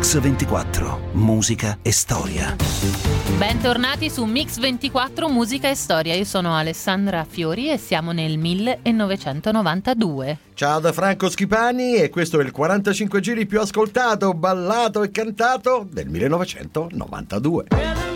Mix 24, musica e storia. Bentornati su Mix 24, musica e storia. Io sono Alessandra Fiori e siamo nel 1992. Ciao da Franco Schipani e questo è il 45 giri più ascoltato, ballato e cantato del 1992.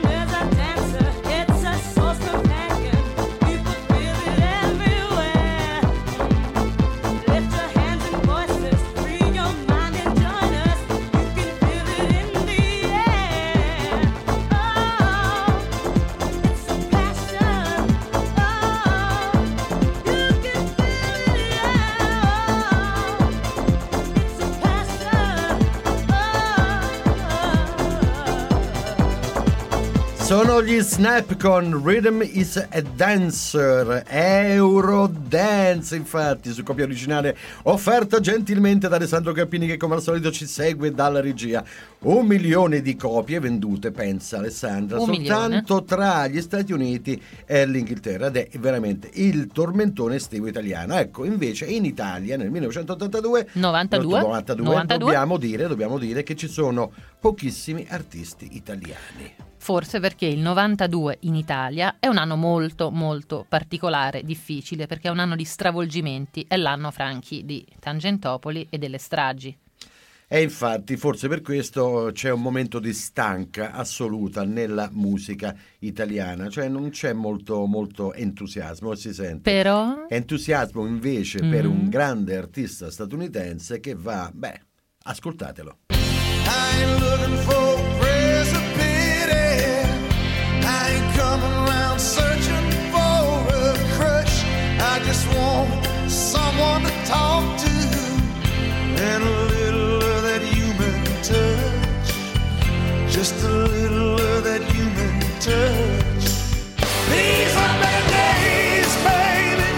Sono gli Snap con Rhythm is a Dancer, Eurodance infatti, su copia originale offerta gentilmente da Alessandro Cappini, che come al solito ci segue dalla regia. 1 milione di copie vendute, pensa Alessandra, soltanto tra gli Stati Uniti e l'Inghilterra, ed è veramente il tormentone estivo italiano. Ecco, invece in Italia nel 1992 dobbiamo dire che ci sono pochissimi artisti italiani. Forse perché il 92 in Italia è un anno molto molto particolare, difficile, perché è un anno di stravolgimenti, è l'anno, Franchi, di Tangentopoli e delle stragi. E infatti forse per questo c'è un momento di stanca assoluta nella musica italiana, cioè non c'è molto entusiasmo, si sente. Però entusiasmo invece per un grande artista statunitense che va, ascoltatelo. I'm looking for praise or pity. I ain't coming around searching for a crush. I just want someone to talk to and a little of that human touch. Just a little of that human touch. These are better days, baby.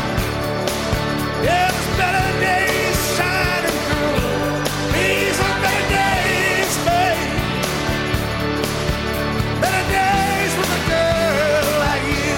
Yeah, there's better days shining through. These are better days, baby. Better days with a girl like you.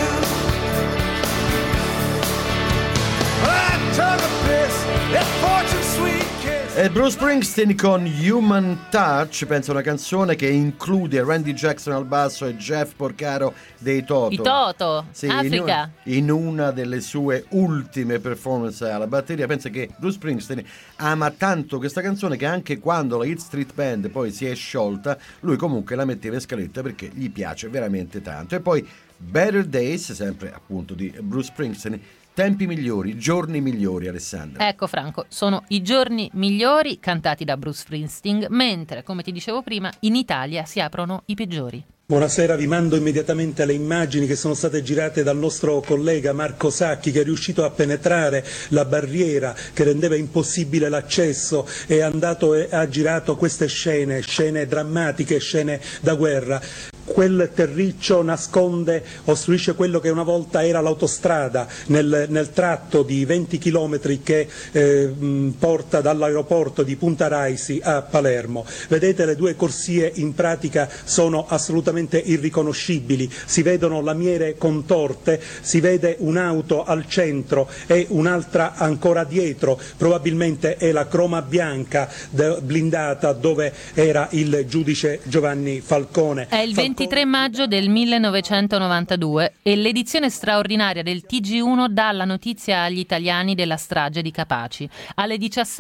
I took a piss at Fortune Sweet. E Bruce Springsteen con Human Touch, penso una canzone che include Randy Jackson al basso e Jeff Porcaro dei Toto. I Toto, sì, Africa. In una delle sue ultime performance alla batteria. Pensa che Bruce Springsteen ama tanto questa canzone che anche quando la Hit Street Band poi si è sciolta, lui comunque la metteva in scaletta perché gli piace veramente tanto. E poi Better Days, sempre appunto di Bruce Springsteen, tempi migliori, giorni migliori, Alessandra. Ecco Franco, sono i giorni migliori cantati da Bruce Springsteen, mentre, come ti dicevo prima, in Italia si aprono i peggiori. Buonasera, vi mando immediatamente le immagini che sono state girate dal nostro collega Marco Sacchi, che è riuscito a penetrare la barriera che rendeva impossibile l'accesso e è andato e ha girato queste scene drammatiche, scene da guerra. Quel terriccio ostruisce quello che una volta era l'autostrada nel tratto di 20 chilometri che porta dall'aeroporto di Punta Raisi a Palermo. Vedete, le due corsie in pratica sono assolutamente irriconoscibili, si vedono lamiere contorte, si vede un'auto al centro e un'altra ancora dietro, probabilmente è la croma bianca blindata dove era il giudice Giovanni Falcone. È il 23 maggio del 1992 e l'edizione straordinaria del TG1 dà la notizia agli italiani della strage di Capaci. Alle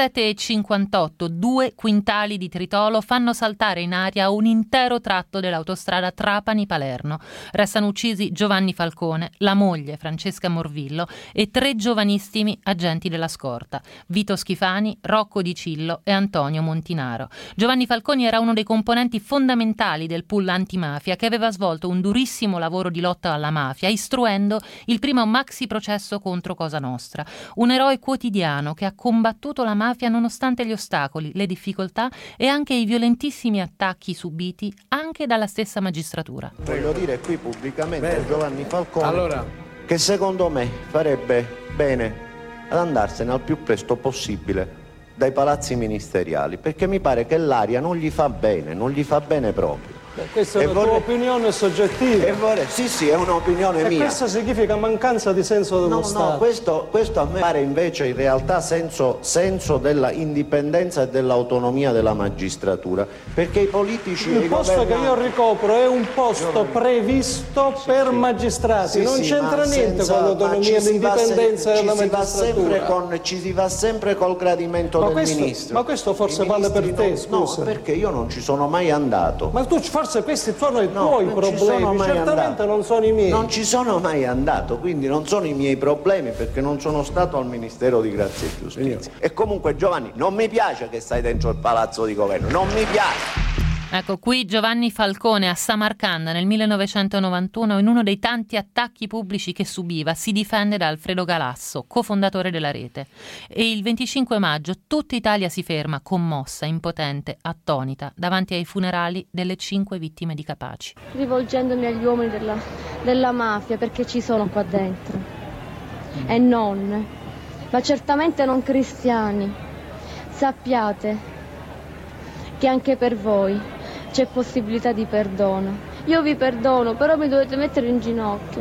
17:58 2 quintali di tritolo fanno saltare in aria un intero tratto dell'autostrada Trapani-Palermo. Restano uccisi Giovanni Falcone, la moglie Francesca Morvillo e 3 giovanissimi agenti della scorta, Vito Schifani, Rocco Di Cillo e Antonio Montinaro. Giovanni Falcone era uno dei componenti fondamentali del pool antimafia che aveva svolto un durissimo lavoro di lotta alla mafia, istruendo il primo maxi processo contro Cosa Nostra. Un eroe quotidiano che ha combattuto la mafia nonostante gli ostacoli, le difficoltà e anche i violentissimi attacchi subiti anche dalla stessa magistratura. Voglio dire qui pubblicamente a Giovanni Falcone che secondo me farebbe bene ad andarsene al più presto possibile dai palazzi ministeriali, perché mi pare che l'aria non gli fa bene proprio. Questa è una tua opinione soggettiva. Sì, è un'opinione mia. E questo significa mancanza di senso dello Stato. No, questo a me pare invece in realtà senso della indipendenza e dell'autonomia della magistratura, perché i politici... Il posto che io ricopro è un posto previsto per magistrati, non c'entra niente con l'autonomia e l'indipendenza della magistratura. Ci si va sempre col gradimento del ministro. Ma questo forse vale per te, scusa. No, perché io non ci sono mai andato. Ma tu forse questi sono i tuoi problemi, certamente non sono i miei. Non ci sono mai andato, quindi non sono i miei problemi, perché non sono stato al Ministero di Grazia e Giustizia. E comunque, Giovanni, non mi piace che stai dentro il palazzo di governo, non mi piace. Ecco, qui Giovanni Falcone a Samarcanda nel 1991, in uno dei tanti attacchi pubblici che subiva, si difende da Alfredo Galasso, cofondatore della Rete. E il 25 maggio tutta Italia si ferma, commossa, impotente, attonita, davanti ai funerali delle 5 vittime di Capaci. Rivolgendomi agli uomini della mafia, perché ci sono qua dentro, e non, ma certamente non cristiani, sappiate che anche per voi c'è possibilità di perdono. Io vi perdono, però mi dovete mettere in ginocchio.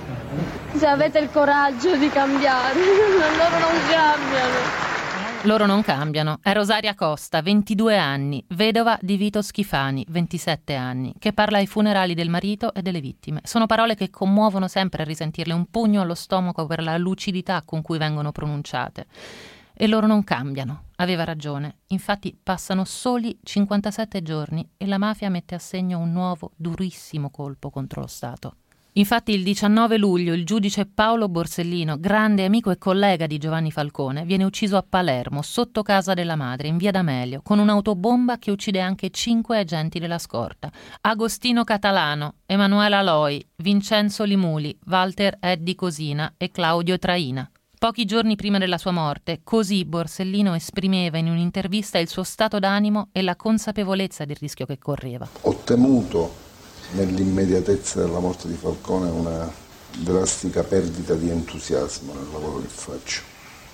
Se avete il coraggio di cambiare, loro non cambiano. Loro non cambiano. È Rosaria Costa, 22 anni, vedova di Vito Schifani, 27 anni, che parla ai funerali del marito e delle vittime. Sono parole che commuovono sempre a risentirle, un pugno allo stomaco per la lucidità con cui vengono pronunciate. E loro non cambiano. Aveva ragione. Infatti passano soli 57 giorni e la mafia mette a segno un nuovo, durissimo colpo contro lo Stato. Infatti il 19 luglio il giudice Paolo Borsellino, grande amico e collega di Giovanni Falcone, viene ucciso a Palermo, sotto casa della madre, in via D'Amelio, con un'autobomba che uccide anche 5 agenti della scorta. Agostino Catalano, Emanuela Loi, Vincenzo Limuli, Walter Eddi Cosina e Claudio Traina. Pochi giorni prima della sua morte, così Borsellino esprimeva in un'intervista il suo stato d'animo e la consapevolezza del rischio che correva. Ho temuto nell'immediatezza della morte di Falcone una drastica perdita di entusiasmo nel lavoro che faccio.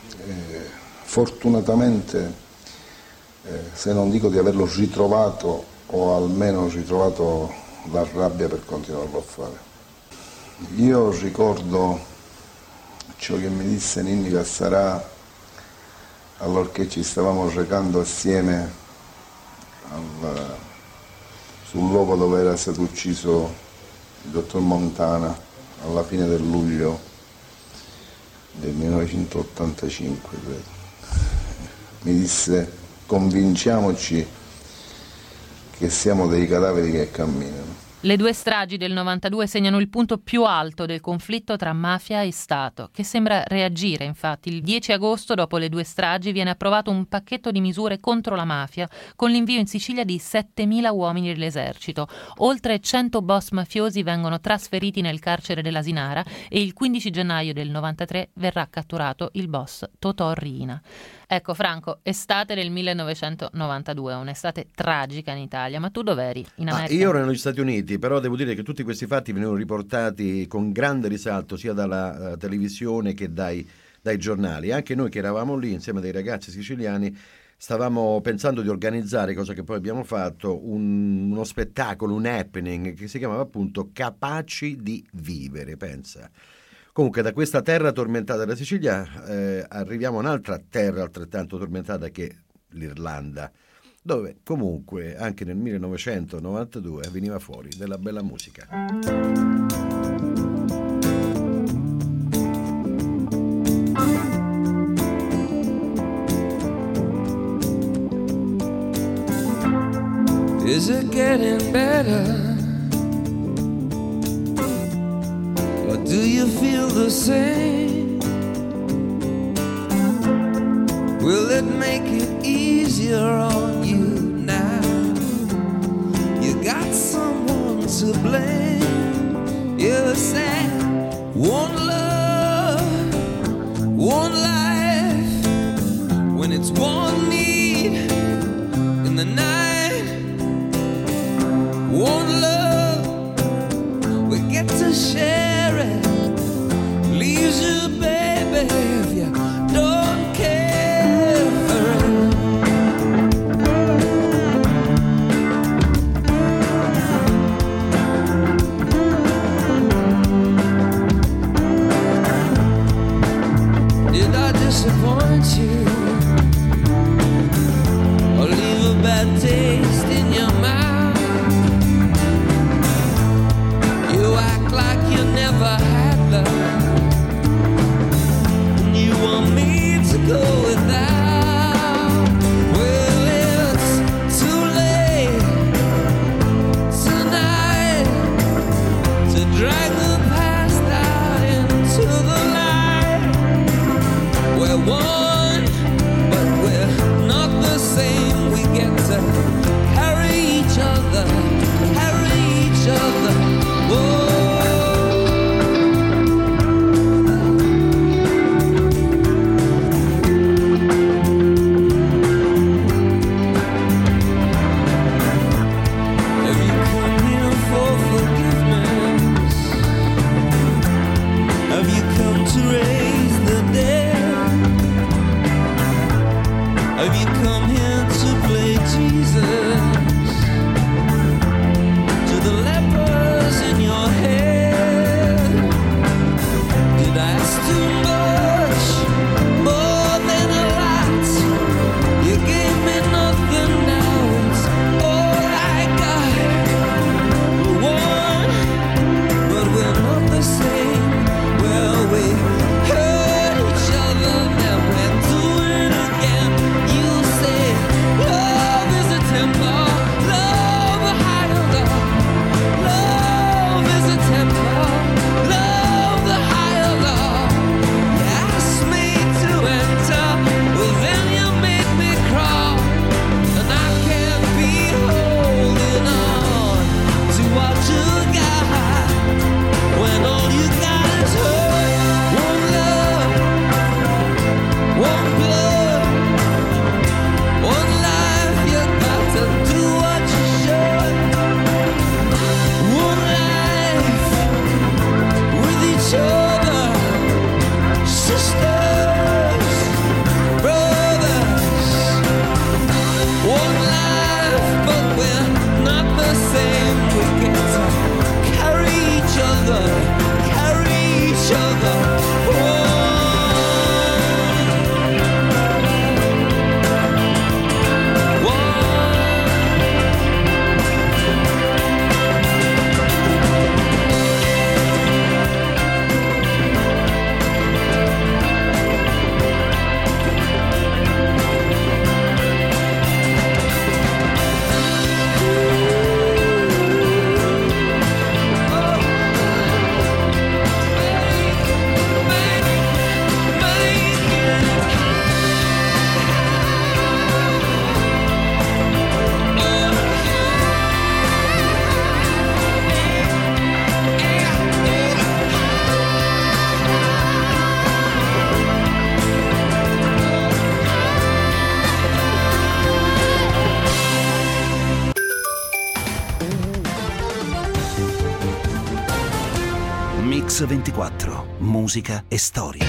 Fortunatamente, se non dico di averlo ritrovato, ho almeno ritrovato la rabbia per continuarlo a fare. Io ricordo ciò che mi disse Ninni Cassarà allorché ci stavamo recando assieme sul luogo dove era stato ucciso il dottor Montana alla fine del luglio del 1985, credo. Mi disse: convinciamoci che siamo dei cadaveri che camminano. Le due stragi del 92 segnano il punto più alto del conflitto tra mafia e Stato, che sembra reagire. Infatti, il 10 agosto, dopo le due stragi, viene approvato un pacchetto di misure contro la mafia, con l'invio in Sicilia di 7.000 uomini dell'esercito. Oltre 100 boss mafiosi vengono trasferiti nel carcere dell'Asinara e il 15 gennaio del 93 verrà catturato il boss Totò Riina. Ecco, Franco, estate del 1992, un'estate tragica in Italia, ma tu dov'eri? In America? Io ero negli Stati Uniti, però devo dire che tutti questi fatti venivano riportati con grande risalto sia dalla televisione che dai giornali. Anche noi che eravamo lì insieme a dei ragazzi siciliani stavamo pensando di organizzare, cosa che poi abbiamo fatto, uno spettacolo, un happening che si chiamava appunto Capaci di vivere, pensa. Comunque da questa terra tormentata della Sicilia arriviamo a un'altra terra altrettanto tormentata che l'Irlanda, dove comunque anche nel 1992 veniva fuori della bella musica. Is it getting better? Or do you feel the same? Will it make it easier on you now? You got someone to blame. You said one love, one life. When it's one need in the night, one love, we get to share it. Leaves you, baby, if you don't care for it. Have you come here to play Jesus? To the lepers in your head, did I ask too much? More than a lot. You gave me nothing, now it's all I got. One, but we're not the same. Well, we hurt each other, then we're doing it again. You say love is a temper, love a higher love. Love is a temper, love the higher love. You asked me to enter, well then you made me crawl, and I can't be holding on to what you got when all you got is hurt. One love, one blood, one life. You got to do what you should. One life with each other, sisters, brothers. One life, but we're not the same. We get to carry each other, carry each other. Mix 24, musica e storia.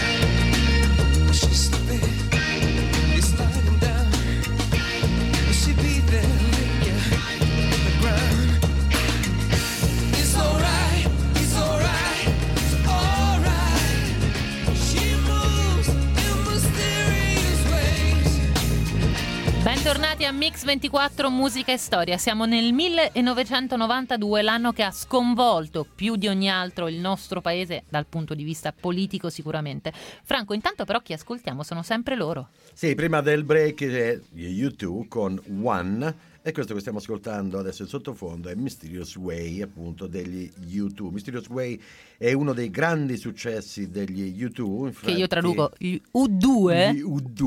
She's there, it's lying down. She'll be there, yeah, on the ground. It's alright, it's alright, it's alright. She moves in mysterious ways. Bentornati a Mix 24 Musica e Storia. Siamo nel 1992, l'anno che ha sconvolto più di ogni altro il nostro paese dal punto di vista politico sicuramente. Franco, intanto però chi ascoltiamo sono sempre loro. Sì, prima del break è U2 con One, e questo che stiamo ascoltando adesso in sottofondo è Mysterious Way, appunto, degli U2. Mysterious Way è uno dei grandi successi degli U2, infatti, che io traduco U2.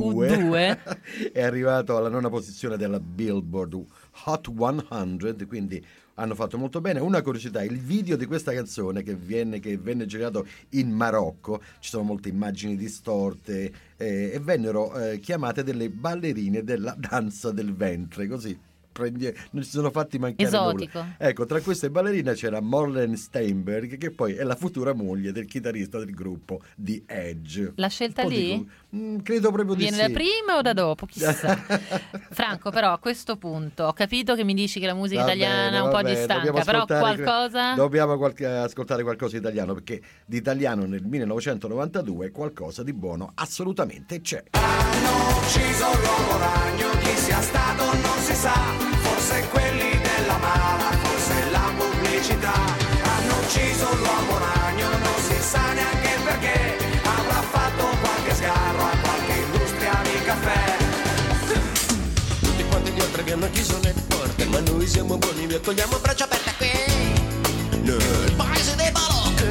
U2 è arrivato alla 9ª posizione della Billboard Hot 100, quindi hanno fatto molto bene. Una curiosità, il video di questa canzone che venne girato in Marocco, ci sono molte immagini distorte e vennero chiamate delle ballerine della danza del ventre, così non si sono fatti mancare esotico nulla. Ecco, tra queste ballerine c'era Marlene Steinberg, che poi è la futura moglie del chitarrista del gruppo The Edge. La scelta lì? Credo proprio di sì. Viene da prima o da dopo? Chissà. Franco, però a questo punto ho capito che mi dici che la musica italiana è un po' distanca, però qualcosa? Dobbiamo ascoltare qualcosa di italiano, perché di italiano nel 1992 qualcosa di buono assolutamente c'è. Hanno ucciso l'uomo ragno, chi sia stato non si sa. Forse quelli della mala, forse la pubblicità. Hanno ucciso l'uomo ragno, non si sa neanche perché. Avrà fatto qualche sgarro a qualche industria di caffè. Tutti quanti gli altri vi hanno chiuso le porte, ma noi siamo buoni, vi accogliamo a braccia aperte qui nel paese dei balocchi.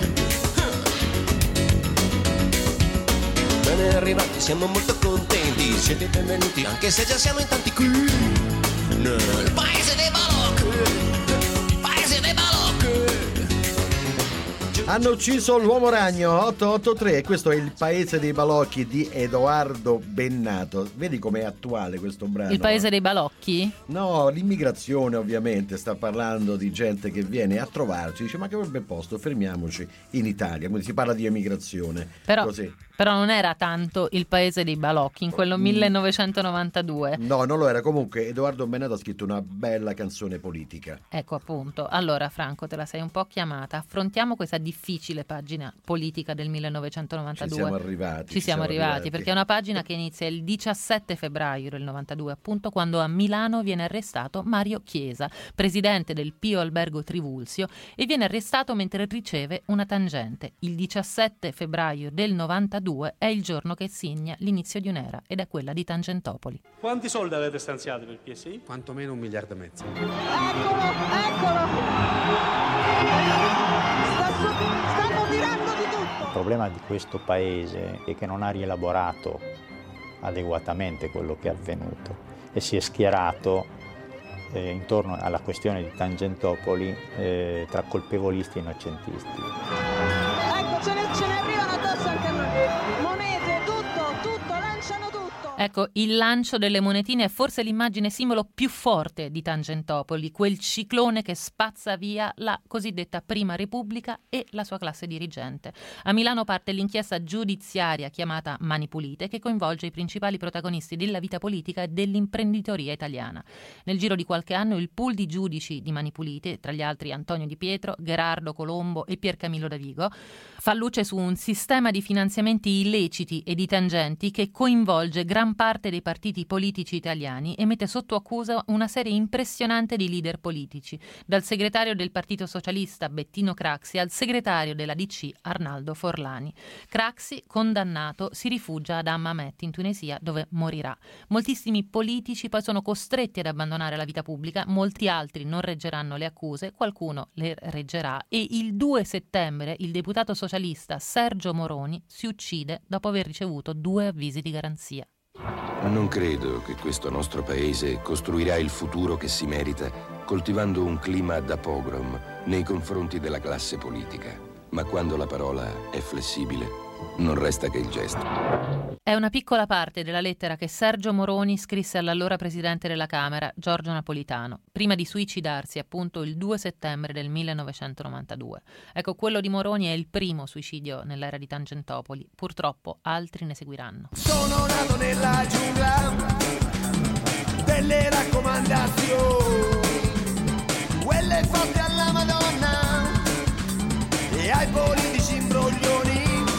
Bene arrivati, siamo molto contenti, siete benvenuti anche se già siamo in tanti qui nel paese dei balocchi, paese dei balocchi. Hanno ucciso l'uomo ragno 883, questo è Il paese dei balocchi di Edoardo Bennato. Vedi com'è attuale questo brano? Il paese dei balocchi? No, l'immigrazione ovviamente, sta parlando di gente che viene a trovarci, dice ma che bel posto, fermiamoci in Italia, quindi si parla di emigrazione. Però non era tanto il paese dei balocchi in quello 1992. No, non lo era. Comunque Edoardo Bennato ha scritto una bella canzone politica. Ecco appunto. Allora Franco, te la sei un po' chiamata. Affrontiamo questa difficile pagina politica del 1992. Ci siamo arrivati perché è una pagina che inizia il 17 febbraio del 92, appunto quando a Milano viene arrestato Mario Chiesa, presidente del Pio Albergo Trivulzio, e viene arrestato mentre riceve una tangente. Il 17 febbraio del 92 è il giorno che segna l'inizio di un'era ed è quella di Tangentopoli. Quanti soldi avete stanziato per il PSI? Quantomeno 1,5 miliardi. Eccolo! Stanno tirando di tutto! Il problema di questo paese è che non ha rielaborato adeguatamente quello che è avvenuto e si è schierato intorno alla questione di Tangentopoli tra colpevolisti e innocentisti. Ecco, ce ne arrivano addosso anche a noi. Monete, tutto, lanciano tutto. Ecco, il lancio delle monetine è forse l'immagine simbolo più forte di Tangentopoli, quel ciclone che spazza via la cosiddetta Prima Repubblica e la sua classe dirigente. A Milano parte l'inchiesta giudiziaria chiamata Mani Pulite, che coinvolge i principali protagonisti della vita politica e dell'imprenditoria italiana. Nel giro di qualche anno il pool di giudici di Mani Pulite, tra gli altri Antonio Di Pietro, Gherardo Colombo e Piercamillo Davigo, fa luce su un sistema di finanziamenti illeciti e di tangenti che coinvolge gran parte dei partiti politici italiani e mette sotto accusa una serie impressionante di leader politici, dal segretario del Partito Socialista Bettino Craxi al segretario della DC Arnaldo Forlani. Craxi, condannato, si rifugia ad Hammamet in Tunisia, dove morirà. Moltissimi politici poi sono costretti ad abbandonare la vita pubblica, molti altri non reggeranno le accuse, qualcuno le reggerà e il 2 settembre il deputato socialista Sergio Moroni si uccide dopo aver ricevuto 2 avvisi di garanzia. Non credo che questo nostro paese costruirà il futuro che si merita coltivando un clima da pogrom nei confronti della classe politica. Ma quando la parola è flessibile, non resta che il gesto. È una piccola parte della lettera che Sergio Moroni scrisse all'allora presidente della Camera, Giorgio Napolitano, prima di suicidarsi appunto il 2 settembre del 1992. Ecco, quello di Moroni è il primo suicidio nell'era di Tangentopoli. Purtroppo altri ne seguiranno. Sono nato nella giungla delle raccomandazioni, quelle fatte alla Madonna e ai politici imbroglioni.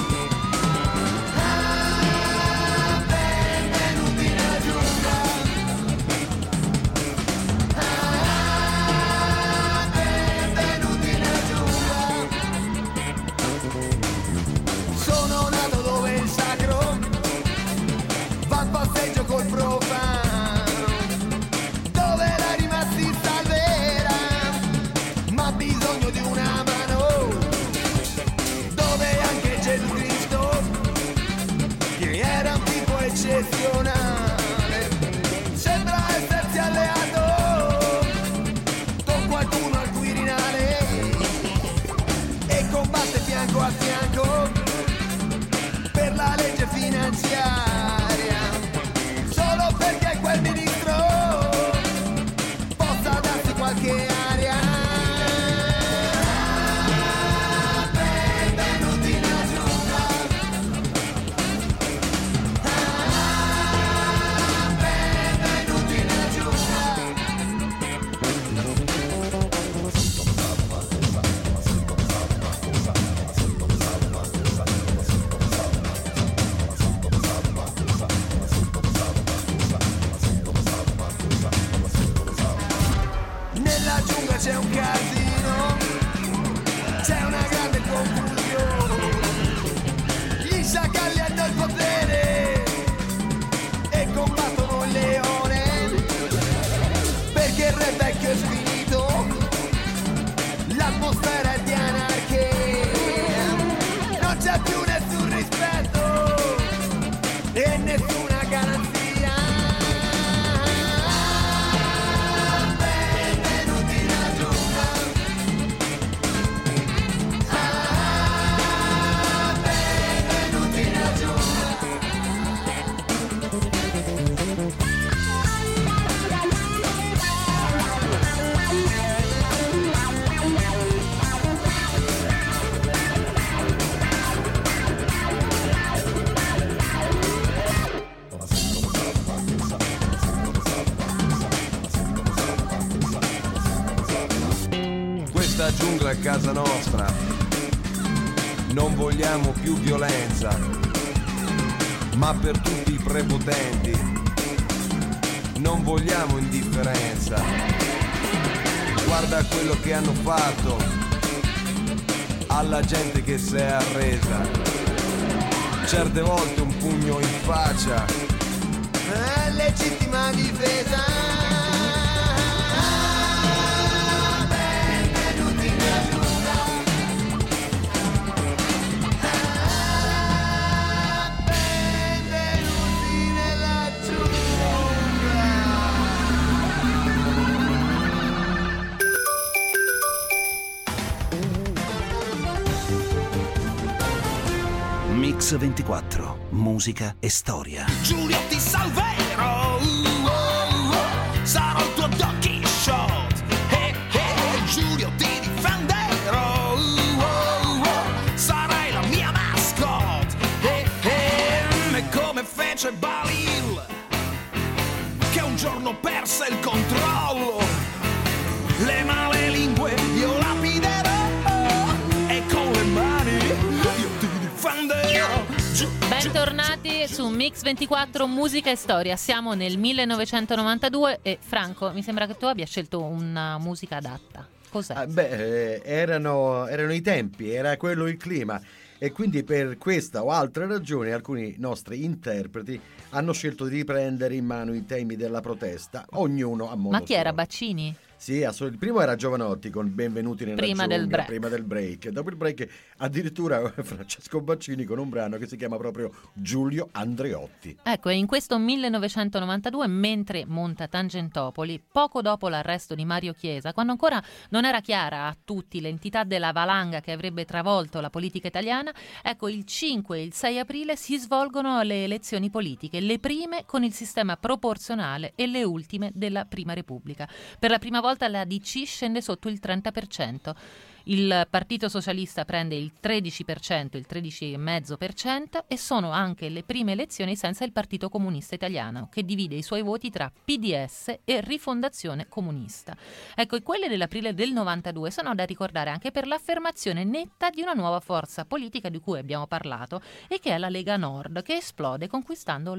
Col profano, dove era rimasti salvera, ma ha bisogno di una mano, dove anche Gesù Cristo, che era un tipo eccezionale, sembra essersi alleato con qualcuno al Quirinale e combatte fianco a fianco per la legge finanziaria. Perché quel ministro possa darsi qualche aria. Benvenuti nella giungla. Benvenuti nella giungla. questa giungla è casa nostra. Non vogliamo più violenza, ma per tutti i prepotenti. Non vogliamo indifferenza. Guarda quello che hanno fatto alla gente che si è arresa. Certe volte un pugno in faccia è legittima difesa. Mix 24, musica e storia. Giulio ti salverò, sarò il tuo Don Quixote, Giulio ti difenderò, sarai la mia mascotte, e come fece Balil, che un giorno perse il controllo, le male lingue io lapiderò, e con le mani io ti difenderò. Bentornati su Mix 24 Musica e Storia. Siamo nel 1992 e Franco, mi sembra che tu abbia scelto una musica adatta. Cos'è? Erano i tempi, era quello il clima, e quindi per questa o altre ragioni alcuni nostri interpreti hanno scelto di riprendere in mano i temi della protesta, ognuno a modo Ma chi suo. era? Baccini? Sì, il primo era Giovanotti con Benvenuti nella giungla, prima del break. Dopo il break addirittura Francesco Baccini con un brano che si chiama proprio Giulio Andreotti. Ecco, e in questo 1992, mentre monta Tangentopoli, poco dopo l'arresto di Mario Chiesa, quando ancora non era chiara a tutti l'entità della valanga che avrebbe travolto la politica italiana, ecco, il 5 e il 6 aprile si svolgono le elezioni politiche, le prime con il sistema proporzionale e le ultime della Prima Repubblica. Per la prima volta la DC scende sotto il 30%. Il Partito Socialista prende il 13%, il 13,5% e sono anche le prime elezioni senza il Partito Comunista Italiano, che divide i suoi voti tra PDS e Rifondazione Comunista. Ecco, e quelle dell'aprile del 92 sono da ricordare anche per l'affermazione netta di una nuova forza politica di cui abbiamo parlato e che è la Lega Nord, che esplode conquistando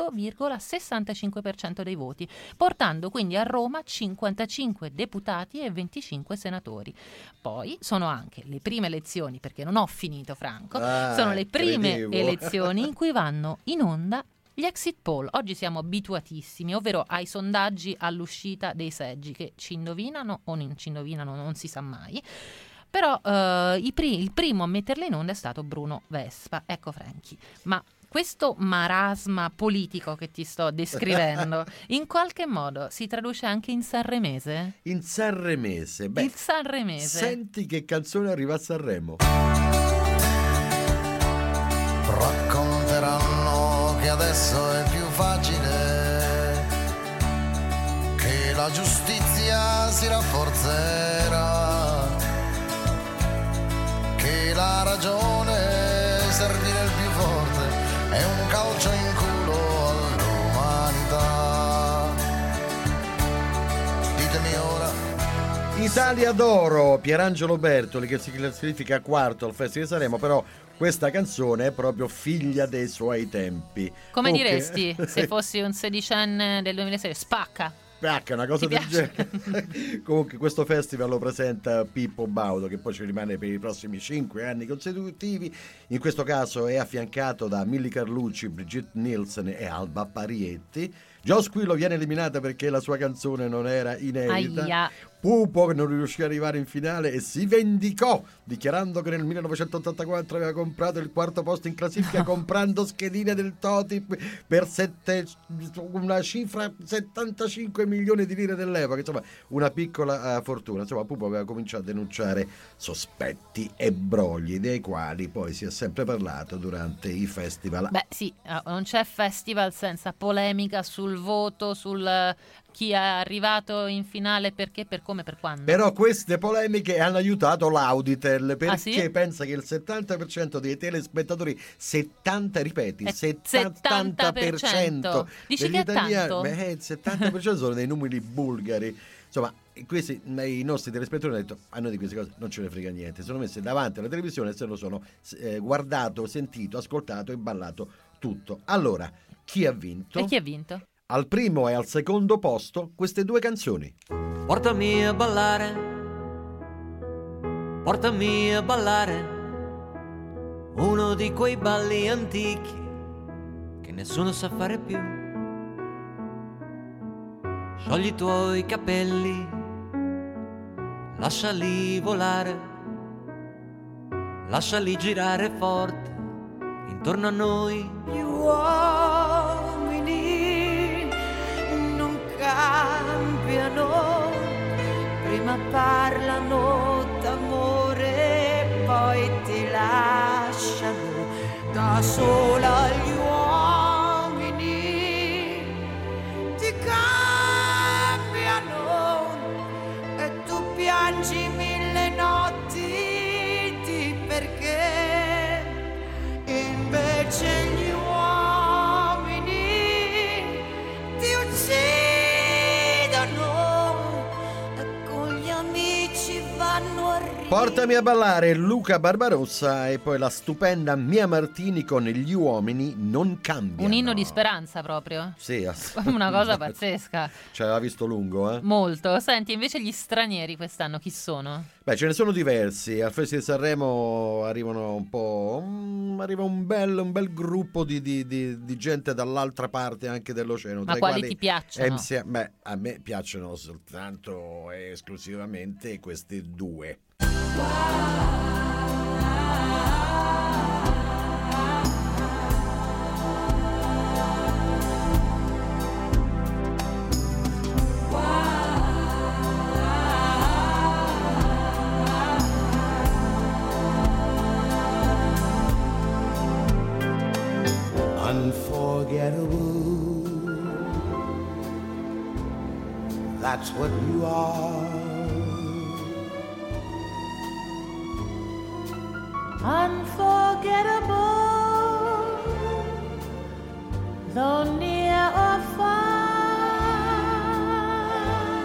l'8,65% dei voti, portando quindi a Roma 55 deputati e 25 senatori. Poi sono anche le prime elezioni, perché non ho finito Franco, sono le prime elezioni in cui vanno in onda gli exit poll. Oggi siamo abituatissimi, ovvero ai sondaggi all'uscita dei seggi che ci indovinano o non ci indovinano, non si sa mai. Però il primo a metterle in onda è stato Bruno Vespa. Ecco Franchi, ma questo marasma politico che ti sto descrivendo in qualche modo si traduce anche in sanremese? In sanremese? Beh, il sanremese. Senti che canzone arriva a Sanremo. Racconteranno che adesso è più facile, che la giustizia si rafforzerà, che la ragione servire il più forte è un calcio in culo all'umanità. Ditemi ora. Italia d'oro, Pierangelo Bertoli, che si classifica quarto al Festival di Sanremo, però questa canzone è proprio figlia dei suoi tempi. Come diresti se fossi un sedicenne del 2006? Spacca! Una cosa del genere. Comunque questo festival lo presenta Pippo Baudo, che poi ci rimane per i prossimi 5 anni consecutivi. In questo caso è affiancato da Milly Carlucci, Brigitte Nielsen e Alba Parietti. Gio Squillo viene eliminata perché la sua canzone non era inedita. Aia. Pupo non riuscì ad arrivare in finale e si vendicò dichiarando che nel 1984 aveva comprato il quarto posto in classifica comprando schedine del Toti per una cifra 75 milioni di lire dell'epoca, insomma una piccola fortuna. Insomma Pupo aveva cominciato a denunciare sospetti e brogli dei quali poi si è sempre parlato durante i festival. Beh sì, non c'è festival senza polemica sul voto, sul chi è arrivato in finale, perché, per come, per quando. Però queste polemiche hanno aiutato l'Auditel, perché sì? pensa che il 70% dei telespettatori, 70% Dici degli che è italiani, tanto? il 70% sono dei numeri bulgari. Insomma, questi i nostri telespettatori hanno detto: a noi di queste cose non ce ne frega niente, sono messi davanti alla televisione e se lo sono guardato, sentito, ascoltato e ballato tutto. Allora, chi ha vinto? E chi ha vinto? Al primo e al secondo posto queste due canzoni. Portami a ballare, portami a ballare, uno di quei balli antichi che nessuno sa fare più. Sciogli i tuoi capelli, lasciali volare, lasciali girare forte intorno a noi. Gli uomini non cambiano, prima parlano d'amore, poi ti lasciano da sola. Gli uomini ti cambiano e tu piangi mille notti di perché invece gli uomini ti uccidono e con gli amici vanno a ridere. Portami a ballare, Luca Barbarossa, e poi la stupenda Mia Martini con Gli uomini non cambiano. Un inno di speranza proprio. Sì, Una cosa pazzesca. Ce l'aveva visto lungo, eh? Molto. Senti, invece gli stranieri quest'anno chi sono? Beh, ce ne sono diversi. Al Festival di Sanremo arrivano un po'. Arriva un bel gruppo di gente dall'altra parte anche dell'oceano. Ma quali ti piacciono? Beh, a me piacciono soltanto e esclusivamente questi due. Unforgettable, that's what you are. Unforgettable, though near or far.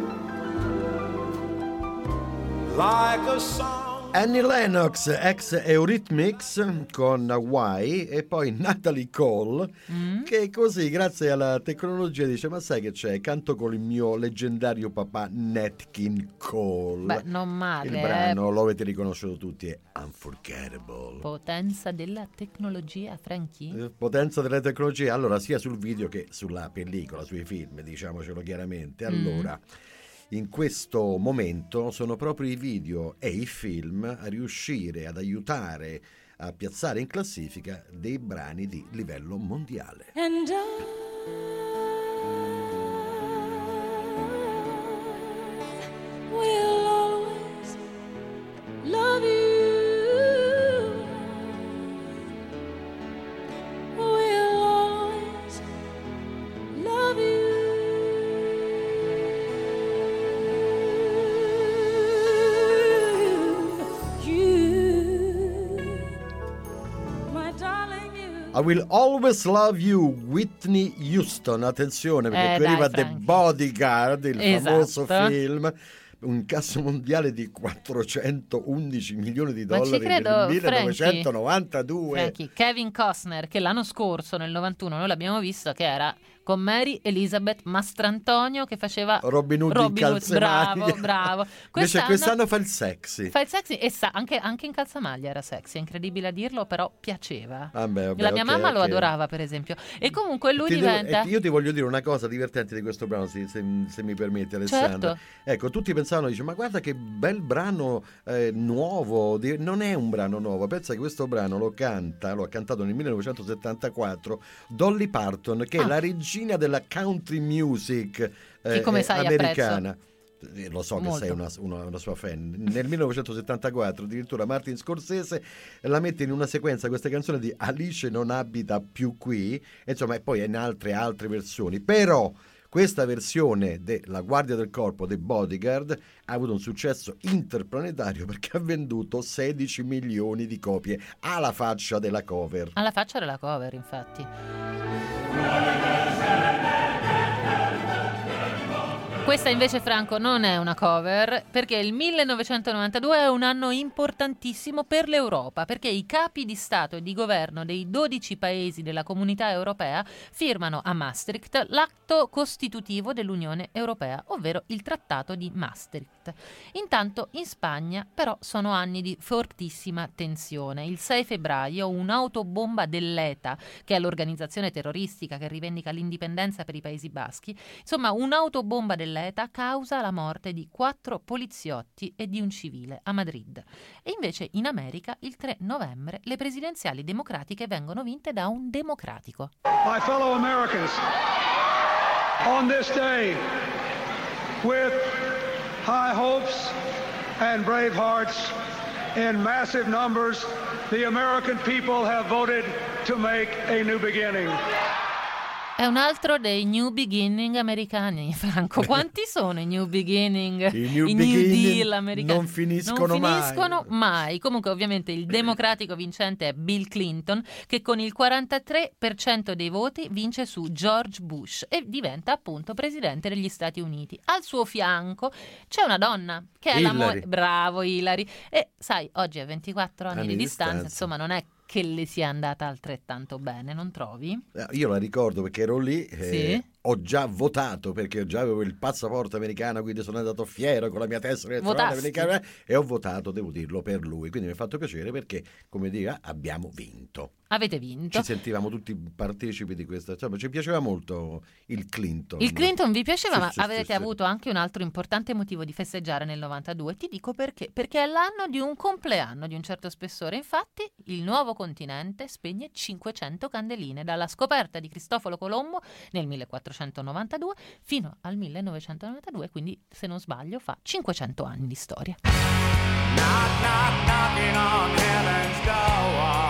Like a song. Annie Lennox, ex Eurythmics con Hawaii, e poi Natalie Cole che così, grazie alla tecnologia, dice: ma sai che c'è? Canto con il mio leggendario papà Nat King Cole. Beh, non male. Il brano lo avete riconosciuto tutti, è Unforgettable. Potenza della tecnologia, Frankie. Potenza della tecnologia, allora, sia sul video che sulla pellicola, sui film, diciamocelo chiaramente. Allora, in questo momento sono proprio i video e i film a riuscire ad aiutare a piazzare in classifica dei brani di livello mondiale. And I will always love you. Will always love you. I Will Always Love You, Whitney Houston. Attenzione, perché qui arriva The Bodyguard, il famoso film, un incasso mondiale di 411 milioni di dollari nel 1992. Frankie, Kevin Costner, che l'anno scorso, nel 91, noi l'abbiamo visto, che era con Mary Elizabeth Mastrantonio, che faceva Robin Hood in calzemaglia. Bravo. Invece quest'anno fa il sexy. Fa il sexy e anche in calzamaglia era sexy, è incredibile a dirlo, però piaceva. La mia mamma lo adorava, per esempio. E comunque lui diventa... Io ti voglio dire una cosa divertente di questo brano, se mi permette, Alessandra. Certo. Ecco, tutti pensavano, dice, ma guarda che bel brano nuovo. Non è un brano nuovo, pensa che questo brano lo ha cantato nel 1974 Dolly Parton, che è la regina della country music americana. Lo so che sei una sua fan. Nel 1974 addirittura Martin Scorsese la mette in una sequenza, questa canzone di Alice non abita più qui, insomma, e poi in altre versioni. Però Questa versione della Guardia del Corpo, The Bodyguard, ha avuto un successo interplanetario perché ha venduto 16 milioni di copie alla faccia della cover. Alla faccia della cover, infatti. Questa invece, Franco, non è una cover, perché il 1992 è un anno importantissimo per l'Europa, perché i capi di Stato e di governo dei 12 paesi della Comunità Europea firmano a Maastricht l'atto costitutivo dell'Unione Europea, ovvero il Trattato di Maastricht. Intanto in Spagna però sono anni di fortissima tensione. Il 6 febbraio un'autobomba dell'ETA, che è l'organizzazione terroristica che rivendica l'indipendenza per i Paesi Baschi, insomma un'autobomba dell'ETA causa la morte di 4 poliziotti e di un civile a Madrid. E invece in America il 3 novembre le presidenziali democratiche vengono vinte da un democratico. My fellow Americans, on this day, with high hopes and brave hearts, in massive numbers, the American people have voted to make a new beginning. È un altro dei New Beginning americani, Franco. Quanti sono i New Beginning? I New Deal americani? Non finiscono mai. Comunque ovviamente il democratico vincente è Bill Clinton, che con il 43% dei voti vince su George Bush e diventa appunto presidente degli Stati Uniti. Al suo fianco c'è una donna che è bravo Hillary. E sai, oggi a 24 anni di distanza, insomma non è che le sia andata altrettanto bene, non trovi? Io la ricordo perché ero lì, sì? Ho già votato perché già avevo il passaporto americano, quindi sono andato fiero con la mia tessera elettorale americana e ho votato, devo dirlo, per lui. Quindi mi ha fatto piacere perché, come dire, abbiamo vinto. Avete vinto. Ci sentivamo tutti partecipi di questa, insomma, ci piaceva molto il Clinton. Il Clinton vi piaceva, sì, ma sì, avete avuto anche un altro importante motivo di festeggiare nel 92. Ti dico perché. Perché è l'anno di un compleanno di un certo spessore. Infatti, il nuovo continente spegne 500 candeline dalla scoperta di Cristoforo Colombo nel 1492 fino al 1992, quindi se non sbaglio fa 500 anni di storia. Knock, knock, knocking on heaven's door.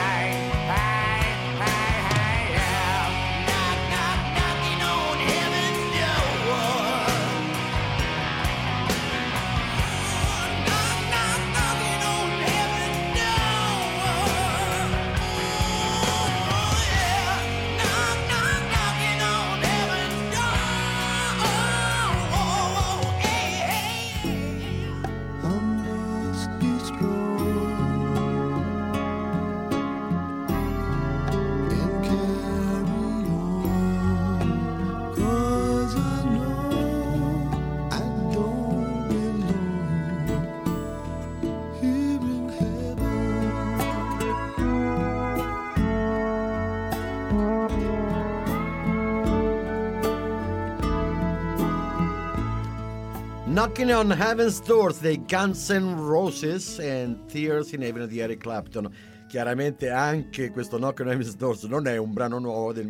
Knocking on Heaven's Doors dei Guns N' Roses and Tears in Heaven di Eric Clapton. Chiaramente anche questo Knocking on Heaven's Doors non è un brano nuovo del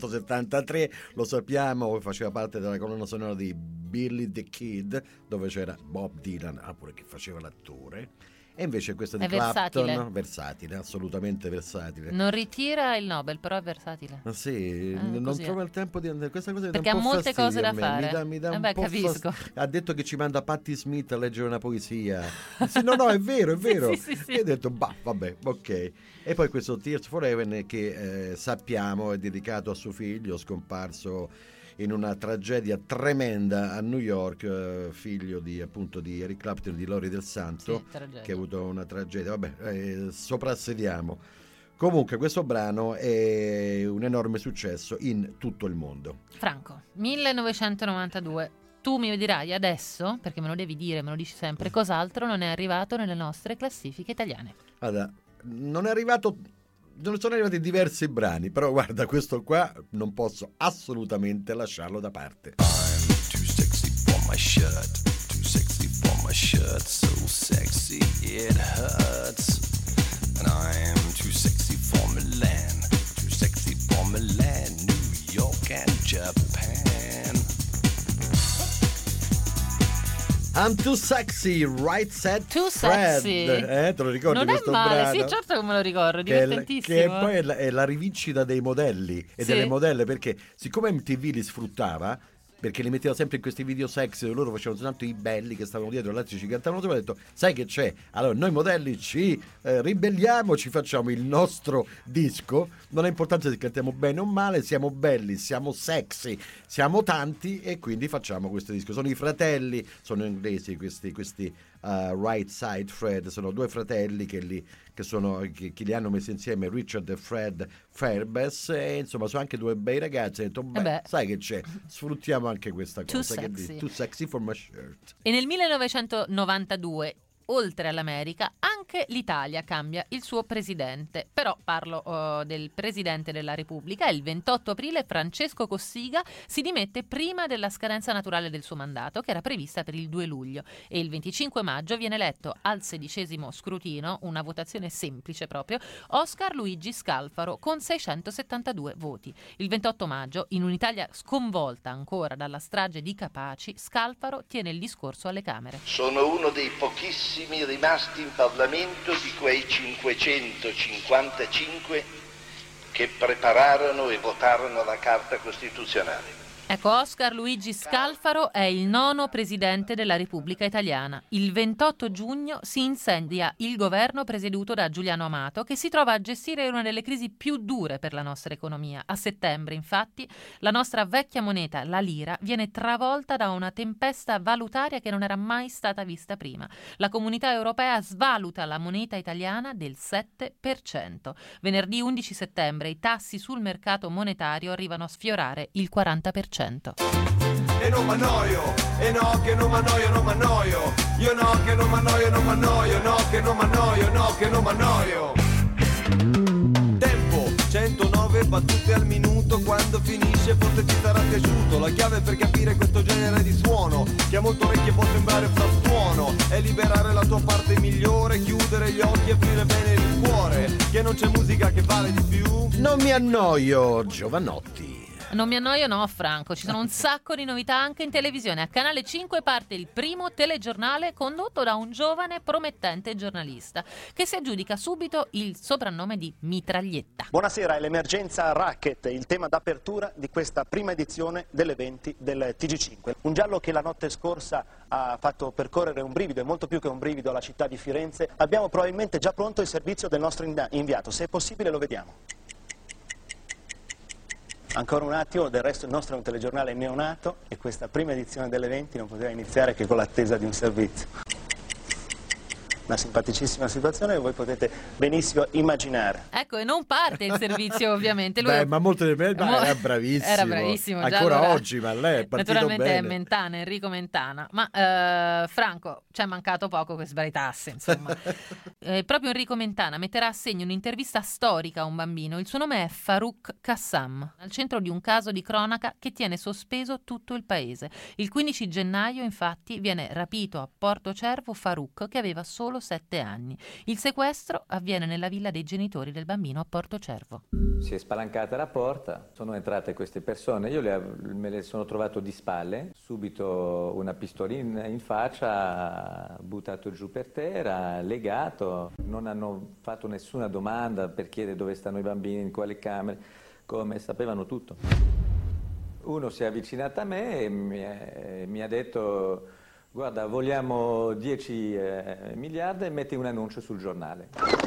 1973, lo sappiamo, faceva parte della colonna sonora di Billy the Kid, dove c'era Bob Dylan, pure che faceva l'attore. E invece questa di Clapton, versatile, assolutamente versatile. Non ritira il Nobel, però è versatile. Sì, non trova il tempo di andare. Questa cosa perché ha molte cose da fare. Mi dà un po' capisco. Ha detto che ci manda Patti Smith a leggere una poesia. Sì, no, è vero, è vero. sì. E ho detto, vabbè, ok. E poi questo Tears for Heaven che sappiamo è dedicato a suo figlio scomparso in una tragedia tremenda a New York, figlio di Eric Clapton, di Lori del Santo, che ha avuto una tragedia. Soprassediamo. Comunque questo brano è un enorme successo in tutto il mondo. Franco, 1992. Tu mi dirai adesso, perché me lo devi dire, me lo dici sempre, cos'altro non è arrivato nelle nostre classifiche italiane? Allora, non sono arrivati diversi brani, però guarda, questo qua non posso assolutamente lasciarlo da parte. I'm too sexy for my shirt, too sexy for my shirt, so sexy it hurts. And I'm too sexy for Milan, too sexy for Milan, New York and Japan. I'm too sexy, right set Too Fred. sexy. Te lo ricordi non questo è male, brano? sì, certo che me lo ricordo, divertentissimo. Che poi è la rivincita dei modelli e delle modelle, perché siccome MTV li sfruttava, perché li metteva sempre in questi video sexy dove loro facevano soltanto i belli che stavano dietro, gli altri ci cantavano sopra. Ha detto: sai che c'è? Allora noi modelli ci ribelliamo, ci facciamo il nostro disco, non ha importanza se cantiamo bene o male, siamo belli, siamo sexy, siamo tanti, e quindi facciamo questo disco. Sono i fratelli, sono inglesi questi Right Side Fred, sono due fratelli che li hanno messi insieme, Richard e Fred Fairbanks, e insomma sono anche due bei ragazzi. Ho detto: sai che c'è, sfruttiamo anche questa cosa. Too sexy for my shirt. E nel 1992, oltre all'America, anche l'Italia cambia il suo presidente. Però parlo del presidente della Repubblica. Il 28 aprile Francesco Cossiga si dimette prima della scadenza naturale del suo mandato, che era prevista per il 2 luglio. E il 25 maggio viene eletto al 16° scrutino, una votazione semplice proprio, Oscar Luigi Scalfaro con 672 voti. Il 28 maggio, in un'Italia sconvolta ancora dalla strage di Capaci, Scalfaro tiene il discorso alle Camere. Sono uno dei pochissimi rimasti in Parlamento di quei 555 che prepararono e votarono la Carta Costituzionale. Ecco, Oscar Luigi Scalfaro è il 9° presidente della Repubblica Italiana. Il 28 giugno si incendia il governo presieduto da Giuliano Amato, che si trova a gestire una delle crisi più dure per la nostra economia. A settembre, infatti, la nostra vecchia moneta, la lira, viene travolta da una tempesta valutaria che non era mai stata vista prima. La Comunità Europea svaluta la moneta italiana del 7%. Venerdì 11 settembre i tassi sul mercato monetario arrivano a sfiorare il 40%. E non m'annoio, e no che non m'annoio, non m'annoio. Io no che non m'annoio, non m'annoio, no che non m'annoio, no che non m'annoio. Tempo, 109 battute al minuto, quando finisce forse ti sarà piaciuto. La chiave per capire questo genere di suono, che a molte orecchie può sembrare frastuono, è liberare la tua parte migliore, chiudere gli occhi e aprire bene il cuore, che non c'è musica che vale di più. Non mi annoio, Giovanotti. Non mi annoio, no, Franco, ci sono un sacco di novità anche in televisione. A Canale 5 parte il primo telegiornale condotto da un giovane promettente giornalista che si aggiudica subito il soprannome di Mitraglietta. Buonasera, è l'emergenza racket, il tema d'apertura di questa prima edizione delle 20 del TG5. Un giallo che la notte scorsa ha fatto percorrere un brivido, e molto più che un brivido, alla città di Firenze. Abbiamo probabilmente già pronto il servizio del nostro inviato, se è possibile lo vediamo. Ancora un attimo, del resto il nostro è un telegiornale neonato e questa prima edizione delle 20 non poteva iniziare che con l'attesa di un servizio. Una simpaticissima situazione che voi potete benissimo immaginare. Ecco, e non parte il servizio ovviamente. Lui ma molto era bravissimo. Era bravissimo. Già ancora allora, oggi, ma lei è partito naturalmente bene. è Mentana, Enrico Mentana. Ma Franco, ci è mancato poco che sbaritasse, insomma. Proprio Enrico Mentana metterà a segno un'intervista storica a un bambino. Il suo nome è Farouk Kassam, al centro di un caso di cronaca che tiene sospeso tutto il paese. Il 15 gennaio, infatti, viene rapito a Portocervo Farouk, che aveva solo 7 anni. Il sequestro avviene nella villa dei genitori del bambino a Portocervo. Si è spalancata la porta, sono entrate queste persone, io me le sono trovato di spalle, subito una pistolina in faccia, buttato giù per terra, legato, non hanno fatto nessuna domanda per chiedere dove stanno i bambini, in quale camere, come sapevano tutto. Uno si è avvicinato a me e mi ha detto: guarda, vogliamo 10 miliardi e metti un annuncio sul giornale.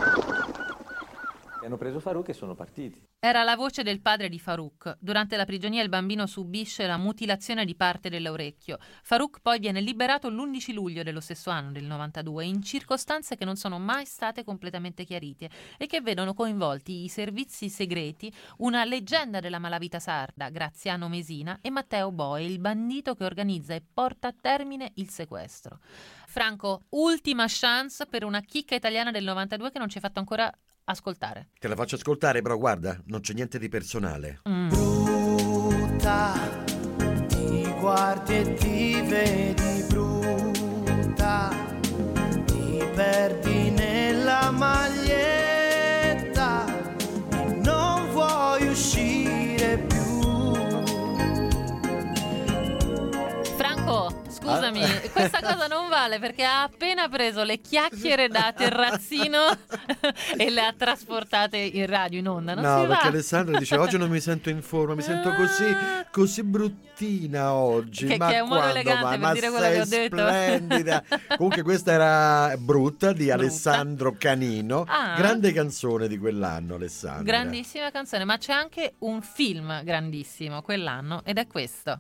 Hanno preso Farouk e sono partiti. Era la voce del padre di Farouk. Durante la prigionia il bambino subisce la mutilazione di parte dell'orecchio. Farouk poi viene liberato l'11 luglio dello stesso anno, del 92, in circostanze che non sono mai state completamente chiarite e che vedono coinvolti i servizi segreti, una leggenda della malavita sarda, Graziano Mesina, e Matteo Boe, il bandito che organizza e porta a termine il sequestro. Franco, ultima chance per una chicca italiana del 92 che non ci hai fatto ancora ascoltare. Te la faccio ascoltare, però guarda, non c'è niente di personale. Brutta, ti guardi e ti vedi brutta, ti perdi nella maglietta e non vuoi uscire più. Franco, scusa, scusami, questa cosa non vale perché ha appena preso le chiacchiere da terrazzino e le ha trasportate in radio, in onda. Non no, si perché va. Alessandra dice oggi non mi sento in forma, mi sento così bruttina oggi. Che è un modo elegante per dire quello che ho detto. Splendida. Comunque questa era Brutta di Alessandro Canino. Grande canzone di quell'anno, Alessandra. Grandissima canzone, ma c'è anche un film grandissimo quell'anno ed è questo.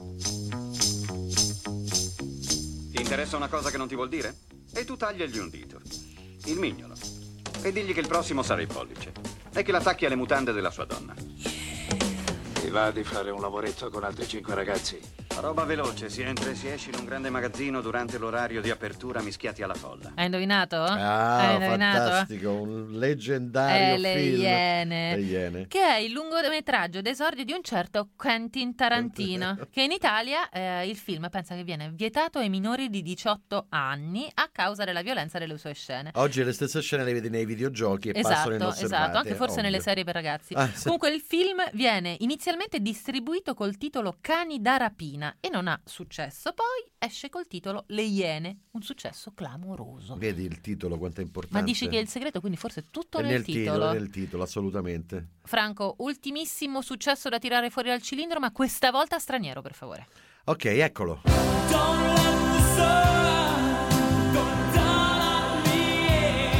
Ti interessa una cosa che non ti vuol dire? E tu tagliagli un dito, il mignolo, e digli che il prossimo sarà il pollice e che l'attacchi alle mutande della sua donna. Ti va di fare un lavoretto con altri 5 ragazzi? Roba veloce, si entra e si esce in un grande magazzino durante l'orario di apertura mischiati alla folla. Hai indovinato? Hai indovinato? Fantastico, un leggendario Le film. Iene. Le Iene. Che è il lungometraggio d'esordio di un certo Quentin Tarantino, che in Italia il film pensa che viene vietato ai minori di 18 anni a causa della violenza delle sue scene. Oggi le stesse scene le vedi nei videogiochi e passano inosservate. Esatto, anche forse ovvio. nelle serie per ragazzi. Sì. Comunque il film viene inizialmente distribuito col titolo Cani da rapina e non ha successo, poi esce col titolo Le Iene, un successo clamoroso. Vedi il titolo quanto è importante. Ma dici che è il segreto, quindi forse tutto è nel titolo. Nel titolo, assolutamente. Franco, ultimissimo successo da tirare fuori dal cilindro, ma questa volta straniero, per favore. Ok, eccolo. Don't let the sun go down on me.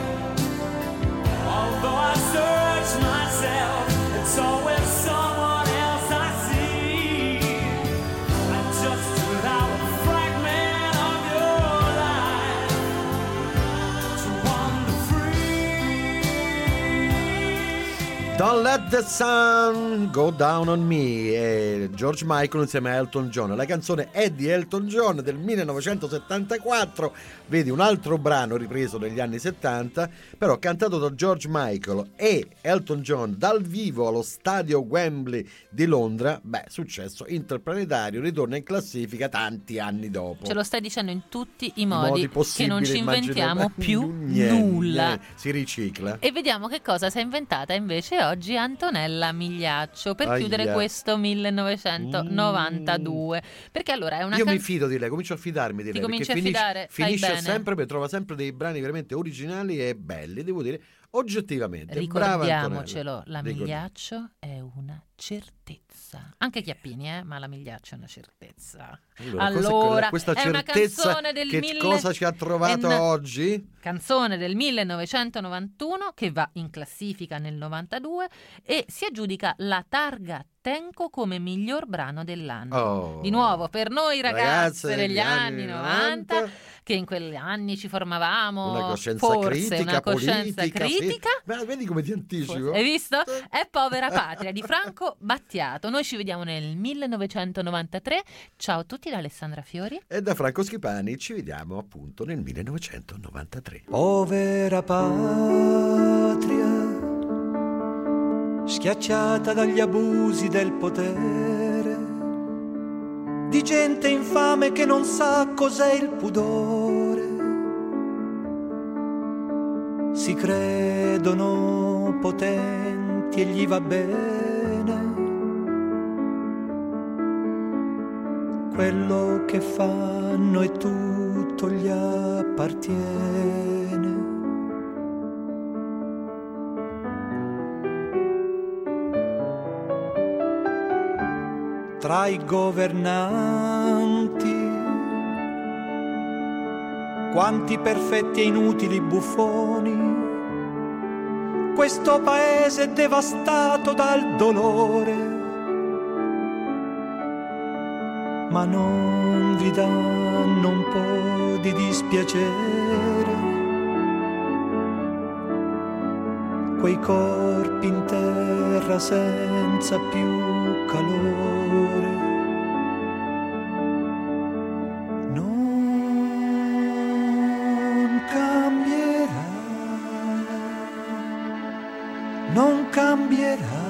Although I search myself, it's always someone else I see. I just took out a fragment of your life to wander free. Don't let the sun go down on me, e George Michael insieme a Elton John. La canzone è di Elton John del 1974, vedi un altro brano ripreso negli anni 70, però cantato da George Michael e Elton John dal vivo allo stadio Wembley di Londra. Beh, successo interplanetario, ritorna in classifica tanti anni dopo. Ce lo stai dicendo in tutti i modi che non ci inventiamo immaginabili. più Niente, nulla. si ricicla. E vediamo che cosa si è inventata invece oggi Antonella Migliaccio per chiudere questo 1992. Perché allora è una Io mi fido di lei, comincio a fidarmi di Ti lei. cominci Perché a fidare, fai finisce bene. sempre, perché trova sempre dei brani veramente originali e belli, devo dire, oggettivamente. Brava Ricordiamocelo, Antonella. la Migliaccio è una certezza. Anche Chiappini, ma la Migliaccio è una certezza. Allora, questa è una certezza canzone del che cosa ci ha trovato oggi? Canzone del 1991 che va in classifica nel 92 e si aggiudica la targa Tenco come miglior brano dell'anno. Oh. Di nuovo, per noi ragazze degli degli anni 90, che in quegli anni ci formavamo Una coscienza forse critica, una coscienza politica, critica. sì. Ma vedi come ti anticipo? Hai visto? È Povera Patria di Franco Battiato. Noi ci vediamo nel 1993. Ciao a tutti da Alessandra Fiori e da Franco Schipani. Ci vediamo appunto nel 1993. Povera patria, schiacciata dagli abusi del potere, di gente infame che non sa cos'è il pudore. Si credono potenti e gli va bene quello che fanno e tutto gli appartiene. Tra i governanti, quanti perfetti e inutili buffoni, questo paese è devastato dal dolore, ma non vi danno un po' di dispiacere quei corpi in terra senza più calore. Non cambierà, non cambierà,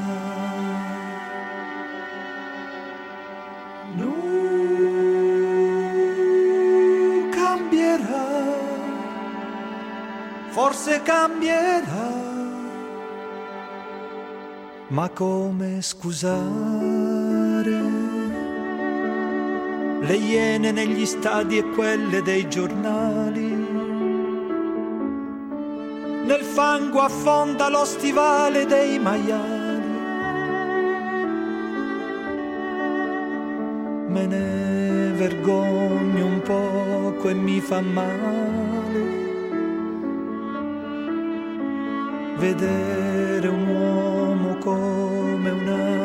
non cambierà, forse cambierà. Ma come scusare le iene negli stadi e quelle dei giornali. Nel fango affonda lo stivale dei maiali. Me ne vergogno un poco e mi fa male vedere un uomo come un